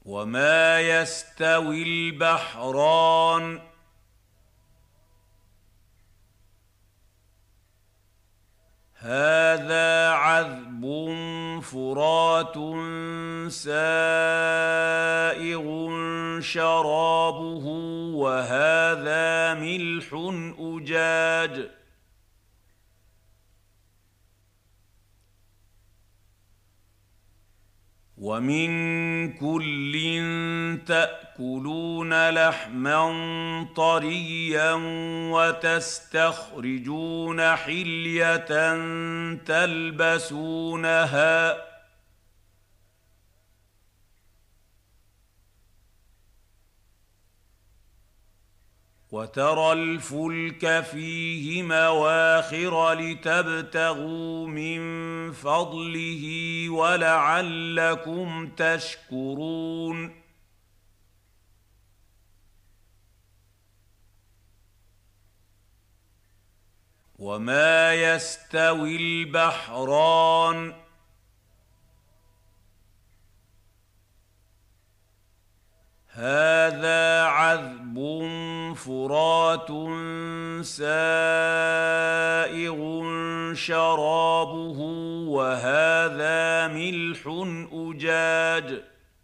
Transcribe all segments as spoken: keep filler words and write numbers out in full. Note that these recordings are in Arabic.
وما يستوي البحران هذا عذب فرات سائغ شرابه وهذا ملح أجاج ومن كل تأكلون لحما طريا وتستخرجون حلية تلبسونها وترى الفلك فيه مواخر لتبتغوا من فضله ولعلكم تشكرون وما يستوي البحران هذا عذب فرات سائغ شرابه وهذا ملح أجاج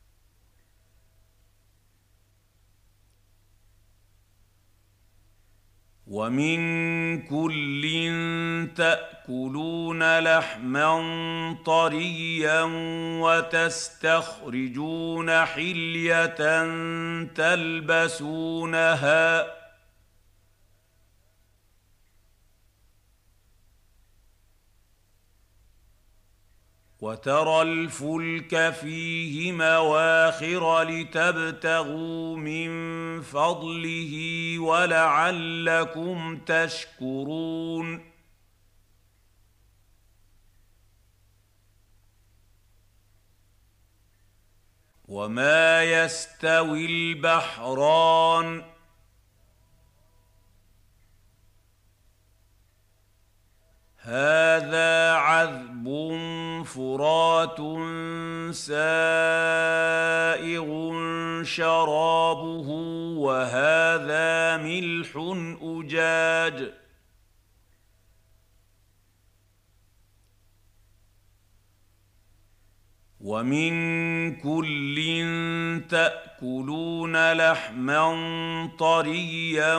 ومن كل تأكلون لحما طريا وتستخرجون حلية تلبسونها وترى الفلك فيه مواخر لتبتغوا من فضله ولعلكم تشكرون وما يستوي البحران هذا عذب فرات سائغ شرابه وهذا ملح أجاج ومن كل تأكلون لحما طريا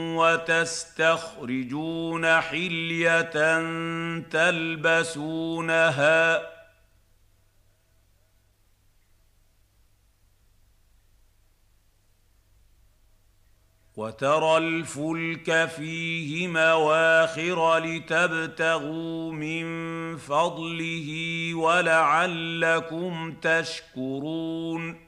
وتستخرجون حلية تلبسونها وترى الفلك فيه مواخر لتبتغوا من فضله ولعلكم تشكرون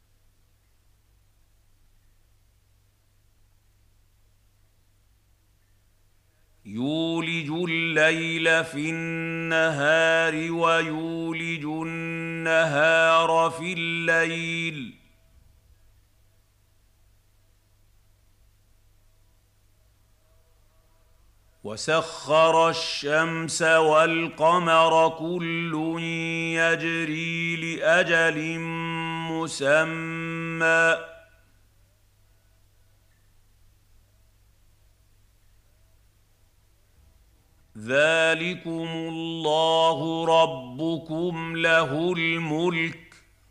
يولج الليل في النهار ويولج النهار في الليل وسخر الشمس والقمر كل يجري لأجل مسمى ذلكم الله ربكم له الملك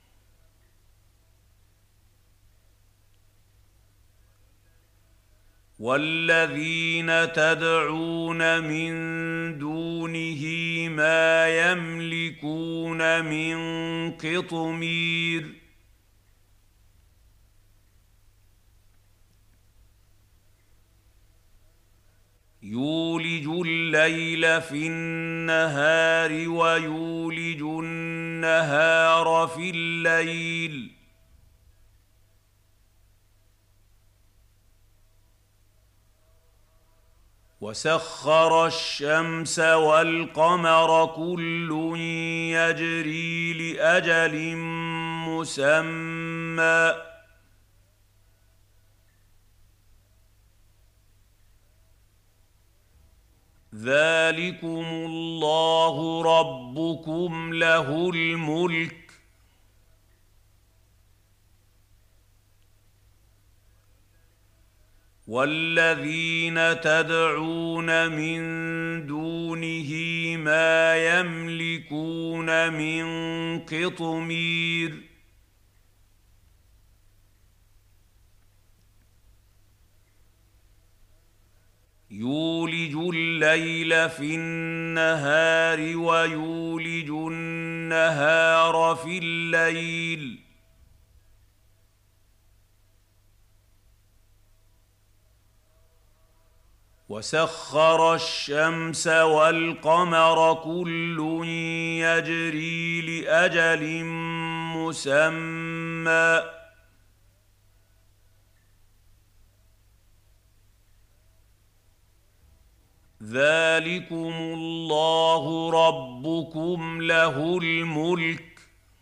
والذين تدعون من دونه ما يملكون من قطمير يولج الليل في النهار ويولج النهار في الليل وسخر الشمس والقمر كل يجري لأجل مسمى ذلكم الله ربكم له الملك والذين تدعون من دونه ما يملكون من قطمير يولج الليل في النهار ويولج النهار في الليل وسخر الشمس والقمر كل يجري لأجل مسمى ذلكم الله ربكم له الملك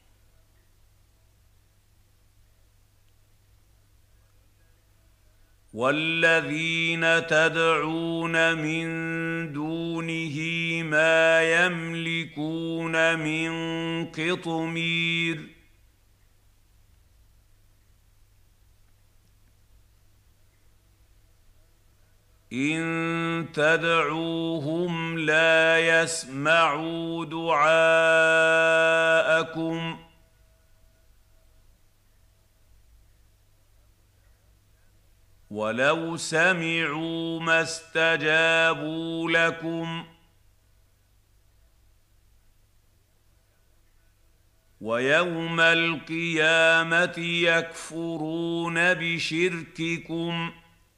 والذين تدعون من دونه ما يملكون من قطمير إن تدعوهم لا يسمعوا دعاءكم ولو سمعوا ما استجابوا لكم ويوم القيامة يكفرون بشرككم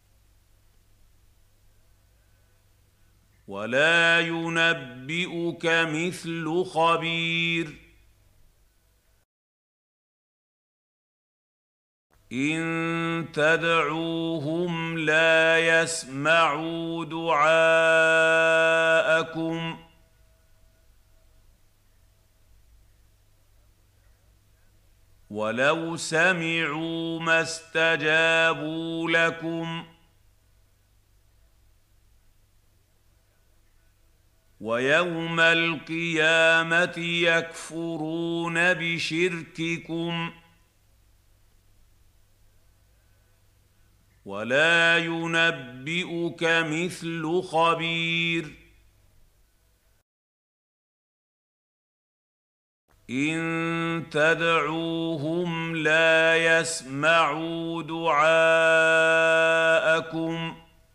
ولا ينبئك مثل خبير إن تدعوهم لا يسمعوا دعاءكم ولو سمعوا ما استجابوا لكم ويوم القيامة يكفرون بشرككم ولا ينبئك مثل خبير إن تدعوهم لا يسمعوا دعاءكم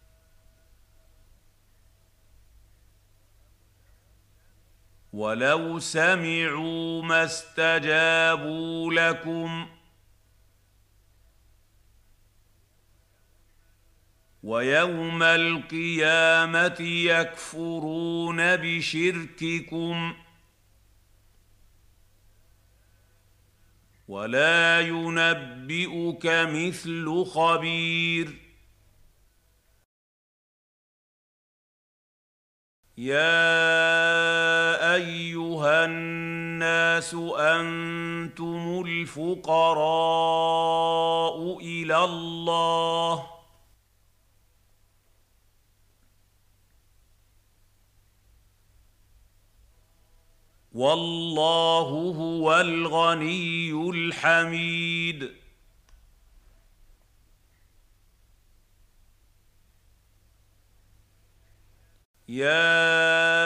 ولو سمعوا ما استجابوا لكم ويوم القيامة يكفرون بشرككم ولا ينبئك مثل خبير يا أيها الناس أنتم الفقراء إلى الله والله هو الغني الحميد يا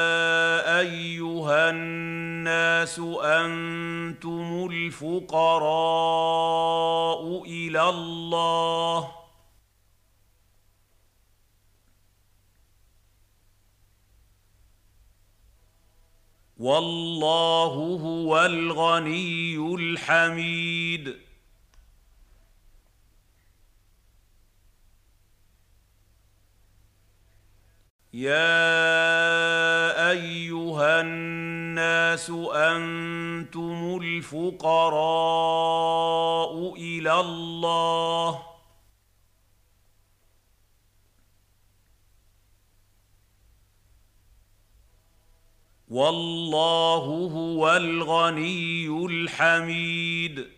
أيها الناس أنتم الفقراء إلى الله والله هو الغني الحميد يا أيها الناس أنتم الفقراء إلى الله والله هو الغني الحميد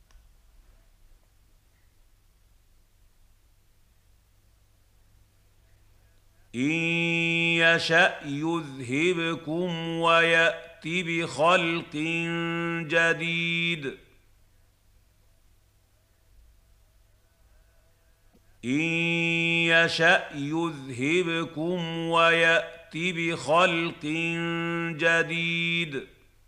إن يشأ يذهبكم ويأت بخلق جديد إن يشأ يذهبكم ويأت بخلق جديد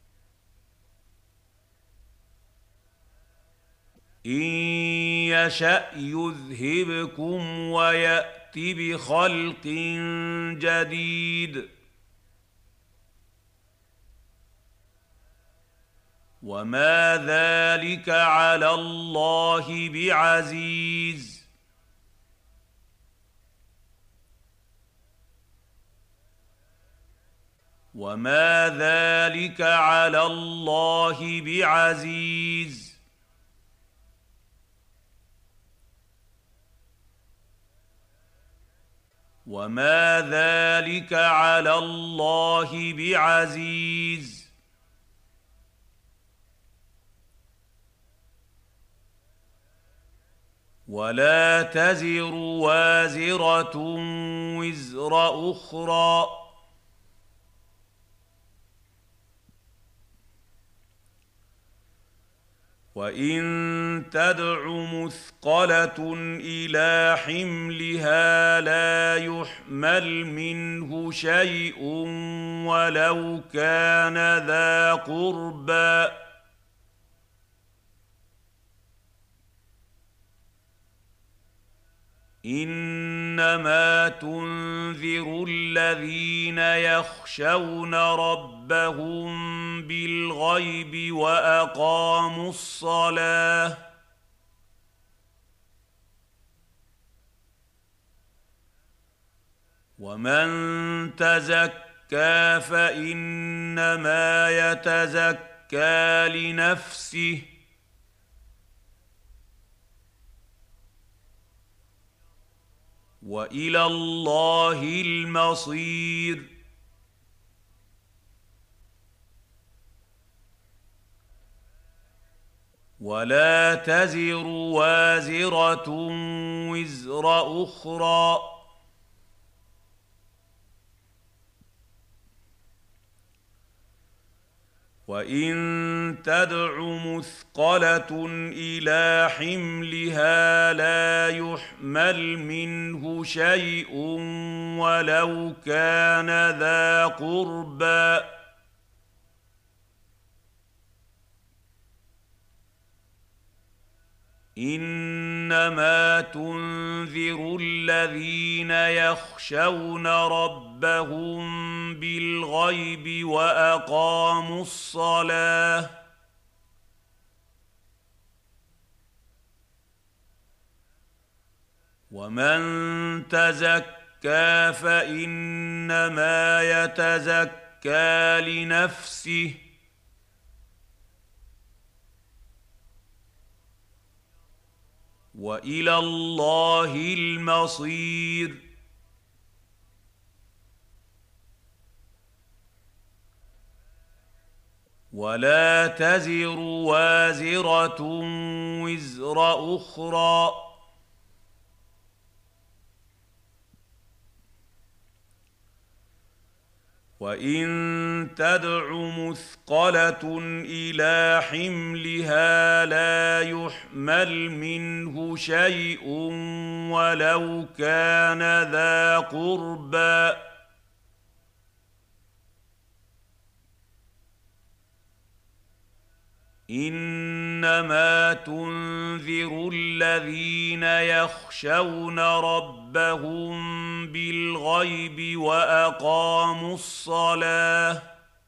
إن يشأ يذهبكم ويأت بخلق جديد وما ذلك على الله بعزيز وما ذلك على الله بعزيز وما ذلك على الله بعزيز ولا تزر وازرة وزر أخرى وإن تدع مثقلة إلى حملها لا يحمل منه شيء ولو كان ذا قربى إنما تنذر الذين يخشون ربهم بالغيب وأقاموا الصلاة ومن تزكى فإنما يتزكى لنفسه وإلى الله المصير ولا تزر وازرة وزر أخرى وإن تدع مثقلة إلى حملها لا يحمل منه شيء ولو كان ذا قربى إنما تنذر الذين يخشون ربهم بالغيب وأقاموا الصلاة ومن تزكى فإنما يتزكى لنفسه وإلى الله المصير ولا تزر وازرة وزر أخرى وإن تدع مثقلة إلى حملها لا يحمل منه شيء ولو كان ذا قربى إنما تنذر الذين يخشون ربهم بالغيب وأقاموا الصلاة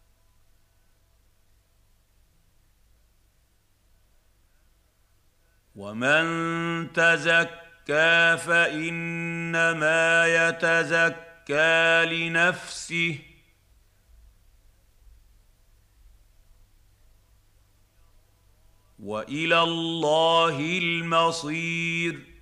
ومن تزكى فإنما يتزكى لنفسه وإلى الله المصير